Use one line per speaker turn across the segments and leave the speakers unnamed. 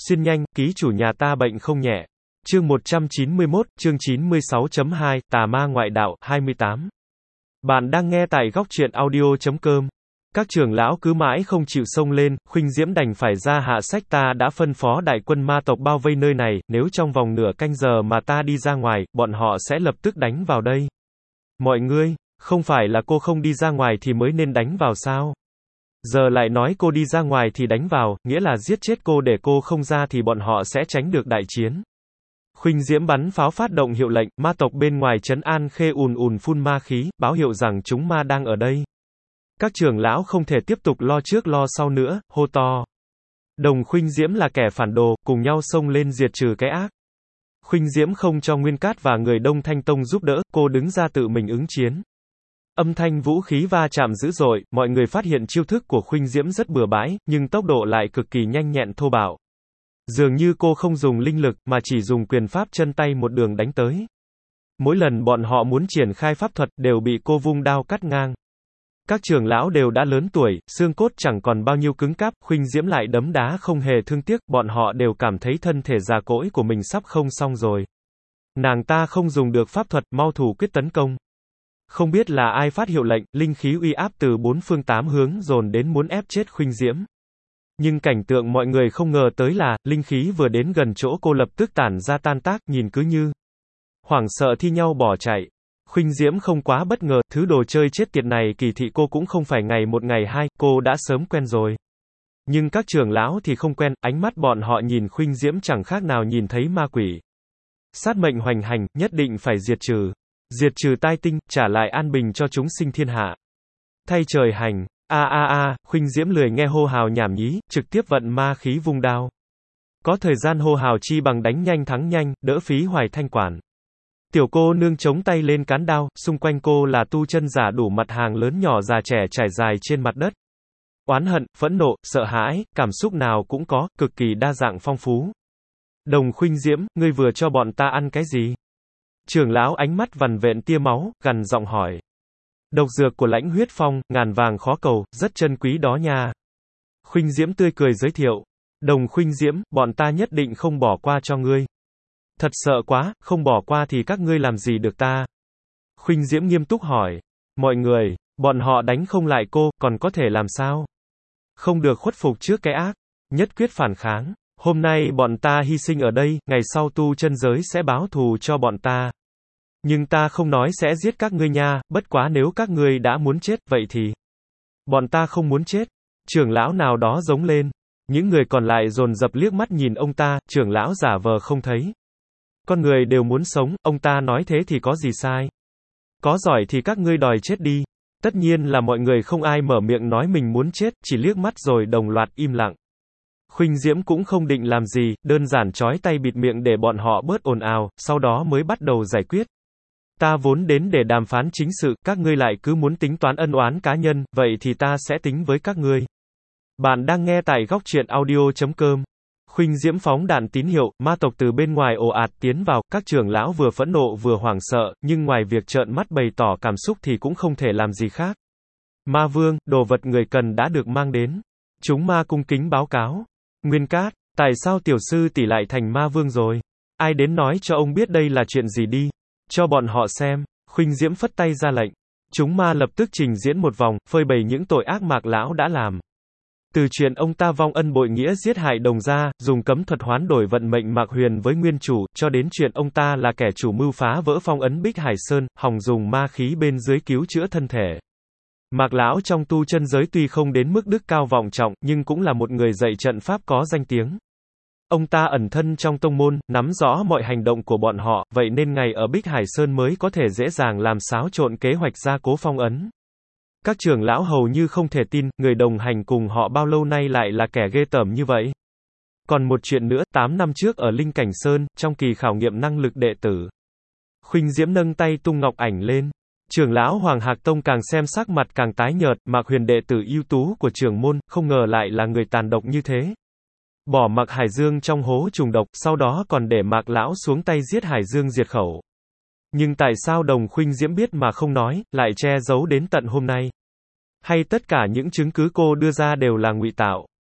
Xin nhanh, ký chủ nhà ta bệnh không nhẹ. Chương 191, chương 96.2, Tà ma ngoại đạo, 28. Bạn đang nghe tại góc truyện audio.com. Các trưởng lão cứ mãi không chịu xông lên, Khuynh Diễm đành phải ra hạ sách: ta đã phân phó đại quân ma tộc bao vây nơi này, nếu trong vòng nửa canh giờ mà ta đi ra ngoài, bọn họ sẽ lập tức đánh vào đây. Mọi người, không phải là cô không đi ra ngoài thì mới nên đánh vào sao? Giờ lại nói cô đi ra ngoài thì đánh vào, nghĩa là giết chết cô, để cô không ra thì bọn họ sẽ tránh được đại chiến. Khuynh Diễm bắn pháo phát động hiệu lệnh, ma tộc bên ngoài trấn An Khê ùn ùn phun ma khí, báo hiệu rằng chúng ma đang ở đây. Các trưởng lão không thể tiếp tục lo trước lo sau nữa, hô to. Đồng Khuynh Diễm là kẻ phản đồ, cùng nhau xông lên diệt trừ cái ác. Khuynh Diễm không cho Nguyên Cát và người Đông Thanh Tông giúp đỡ, cô đứng ra tự mình ứng chiến. Âm thanh vũ khí va chạm dữ dội, mọi người phát hiện chiêu thức của Khuynh Diễm rất bừa bãi, nhưng tốc độ lại cực kỳ nhanh nhẹn thô bạo. Dường như cô không dùng linh lực, mà chỉ dùng quyền pháp chân tay một đường đánh tới. Mỗi lần bọn họ muốn triển khai pháp thuật, đều bị cô vung đao cắt ngang. Các trưởng lão đều đã lớn tuổi, xương cốt chẳng còn bao nhiêu cứng cáp, Khuynh Diễm lại đấm đá không hề thương tiếc, bọn họ đều cảm thấy thân thể già cỗi của mình sắp không xong rồi. Nàng ta không dùng được pháp thuật, mau thủ quyết tấn công. Không biết là ai phát hiệu lệnh, linh khí uy áp từ bốn phương tám hướng dồn đến muốn ép chết Khuynh Diễm. Nhưng cảnh tượng mọi người không ngờ tới là, linh khí vừa đến gần chỗ cô lập tức tản ra tan tác, nhìn cứ như hoảng sợ thi nhau bỏ chạy. Khuynh Diễm không quá bất ngờ, thứ đồ chơi chết tiệt này kỳ thị cô cũng không phải ngày một ngày hai, cô đã sớm quen rồi. Nhưng các trưởng lão thì không quen, ánh mắt bọn họ nhìn Khuynh Diễm chẳng khác nào nhìn thấy ma quỷ. Sát mệnh hoành hành, nhất định phải diệt trừ. Diệt trừ tai tinh, trả lại an bình cho chúng sinh thiên hạ. Thay trời hành. Khuynh Diễm lười nghe hô hào nhảm nhí, trực tiếp vận ma khí vung đao. Có thời gian hô hào chi bằng đánh nhanh thắng nhanh, đỡ phí hoài thanh quản. Tiểu cô nương chống tay lên cán đao, xung quanh cô là tu chân giả đủ mặt hàng lớn nhỏ già trẻ trải dài trên mặt đất. Oán hận, phẫn nộ, sợ hãi, cảm xúc nào cũng có, cực kỳ đa dạng phong phú. Đồng Khuynh Diễm, ngươi vừa cho bọn ta ăn cái gì? Trưởng lão ánh mắt vằn vện tia máu, gằn giọng hỏi. Độc dược của Lãnh Huyết Phong, ngàn vàng khó cầu, rất chân quý đó nha. Khuynh Diễm tươi cười giới thiệu. Đồng Khuynh Diễm, bọn ta nhất định không bỏ qua cho ngươi. Thật sợ quá, không bỏ qua thì các ngươi làm gì được ta? Khuynh Diễm nghiêm túc hỏi. Mọi người, bọn họ đánh không lại cô, còn có thể làm sao? Không được khuất phục trước cái ác, nhất quyết phản kháng. Hôm nay bọn ta hy sinh ở đây, ngày sau tu chân giới sẽ báo thù cho bọn ta. Nhưng ta không nói sẽ giết các ngươi nha, bất quá nếu các ngươi đã muốn chết, vậy thì bọn ta không muốn chết. Trưởng lão nào đó giống lên. Những người còn lại dồn dập liếc mắt nhìn ông ta, trưởng lão giả vờ không thấy. Con người đều muốn sống, ông ta nói thế thì có gì sai. Có giỏi thì các ngươi đòi chết đi. Tất nhiên là mọi người không ai mở miệng nói mình muốn chết, chỉ liếc mắt rồi đồng loạt im lặng. Khuynh Diễm cũng không định làm gì, đơn giản trói tay bịt miệng để bọn họ bớt ồn ào, sau đó mới bắt đầu giải quyết. Ta vốn đến để đàm phán chính sự, các ngươi lại cứ muốn tính toán ân oán cá nhân, vậy thì ta sẽ tính với các ngươi. Bạn đang nghe tại góc truyện audio.com. Khuynh Diễm phóng đạn tín hiệu, ma tộc từ bên ngoài ồ ạt tiến vào, các trưởng lão vừa phẫn nộ vừa hoảng sợ, nhưng ngoài việc trợn mắt bày tỏ cảm xúc thì cũng không thể làm gì khác. Ma Vương, đồ vật người cần đã được mang đến. Chúng ma cung kính báo cáo. Nguyên Cát, tại sao tiểu sư tỷ lại thành ma vương rồi? Ai đến nói cho ông biết đây là chuyện gì đi? Cho bọn họ xem. Khuynh Diễm phất tay ra lệnh. Chúng ma lập tức trình diễn một vòng, phơi bày những tội ác Mạc lão đã làm. Từ chuyện ông ta vong ân bội nghĩa giết hại đồng gia, dùng cấm thuật hoán đổi vận mệnh Mạc Huyền với nguyên chủ, cho đến chuyện ông ta là kẻ chủ mưu phá vỡ phong ấn Bích Hải Sơn, hòng dùng ma khí bên dưới cứu chữa thân thể. Mạc lão trong tu chân giới tuy không đến mức đức cao vọng trọng, nhưng cũng là một người dạy trận pháp có danh tiếng. Ông ta ẩn thân trong tông môn, nắm rõ mọi hành động của bọn họ, vậy nên ngày ở Bích Hải Sơn mới có thể dễ dàng làm xáo trộn kế hoạch gia cố phong ấn. Các trưởng lão hầu như không thể tin, người đồng hành cùng họ bao lâu nay lại là kẻ ghê tởm như vậy. Còn một chuyện nữa, 8 năm trước ở Linh Cảnh Sơn, trong kỳ khảo nghiệm năng lực đệ tử. Khuynh Diễm nâng tay tung ngọc ảnh lên. Trưởng lão Hoàng Hạc Tông càng xem sắc mặt càng tái nhợt, Mạc Huyền đệ tử ưu tú của trưởng môn, không ngờ lại là người tàn độc như thế. Bỏ Mạc Hải Dương trong hố trùng độc, sau đó còn để Mạc lão xuống tay giết Hải Dương diệt khẩu. Nhưng tại sao Đồng Khuynh Diễm biết mà không nói, lại che giấu đến tận hôm nay? Hay tất cả những chứng cứ cô đưa ra đều là ngụy tạo?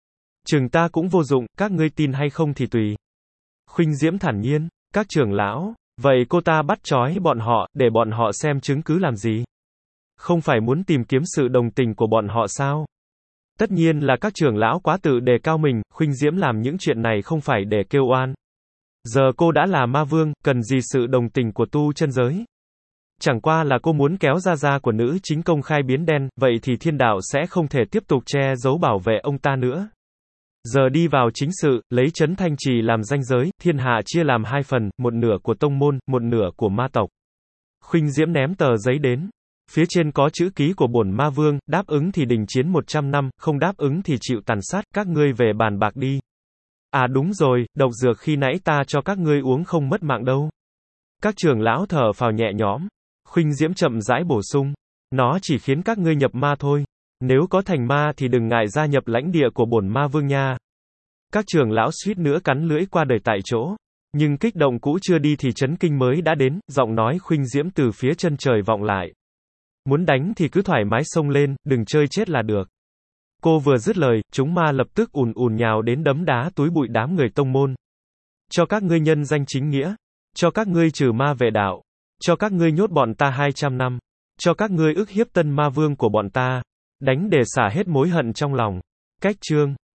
Chừng ta cũng vô dụng, các ngươi tin hay không thì tùy. Khuynh Diễm thản nhiên, các trưởng lão, vậy cô ta bắt trói bọn họ, để bọn họ xem chứng cứ làm gì? Không phải muốn tìm kiếm sự đồng tình của bọn họ sao? Tất nhiên là các trưởng lão quá tự đề cao mình, Khuynh Diễm làm những chuyện này không phải để kêu oan. Giờ cô đã là ma vương, cần gì sự đồng tình của tu chân giới? Chẳng qua là cô muốn kéo da của nữ chính công khai biến đen, vậy thì thiên đạo sẽ không thể tiếp tục che giấu bảo vệ ông ta nữa. Giờ đi vào chính sự, lấy Trấn Thanh Trì làm ranh giới, thiên hạ chia làm hai phần, một nửa của tông môn, một nửa của ma tộc. Khuynh Diễm ném tờ giấy đến. Phía trên có chữ ký của bổn ma vương, đáp ứng thì đình chiến 100 năm, không đáp ứng thì chịu tàn sát, các ngươi về bàn bạc đi. À đúng rồi, độc dược khi nãy ta cho các ngươi uống không mất mạng đâu. Các trưởng lão thở phào nhẹ nhõm. Khuynh Diễm chậm rãi bổ sung. Nó chỉ khiến các ngươi nhập ma thôi. Nếu có thành ma thì đừng ngại gia nhập lãnh địa của bổn ma vương nha. Các trưởng lão suýt nữa cắn lưỡi qua đời tại chỗ. Nhưng kích động cũ chưa đi thì chấn kinh mới đã đến, giọng nói Khuynh Diễm từ phía chân trời vọng lại. Muốn đánh thì cứ thoải mái xông lên, đừng chơi chết là được. Cô vừa dứt lời, chúng ma lập tức ùn ùn nhào đến đấm đá túi bụi đám người tông môn. Cho các ngươi nhân danh chính nghĩa. Cho các ngươi trừ ma vệ đạo. Cho các ngươi nhốt bọn ta 200 năm. Cho các ngươi ức hiếp tân ma vương của bọn ta. Đánh để xả hết mối hận trong lòng. Cách chương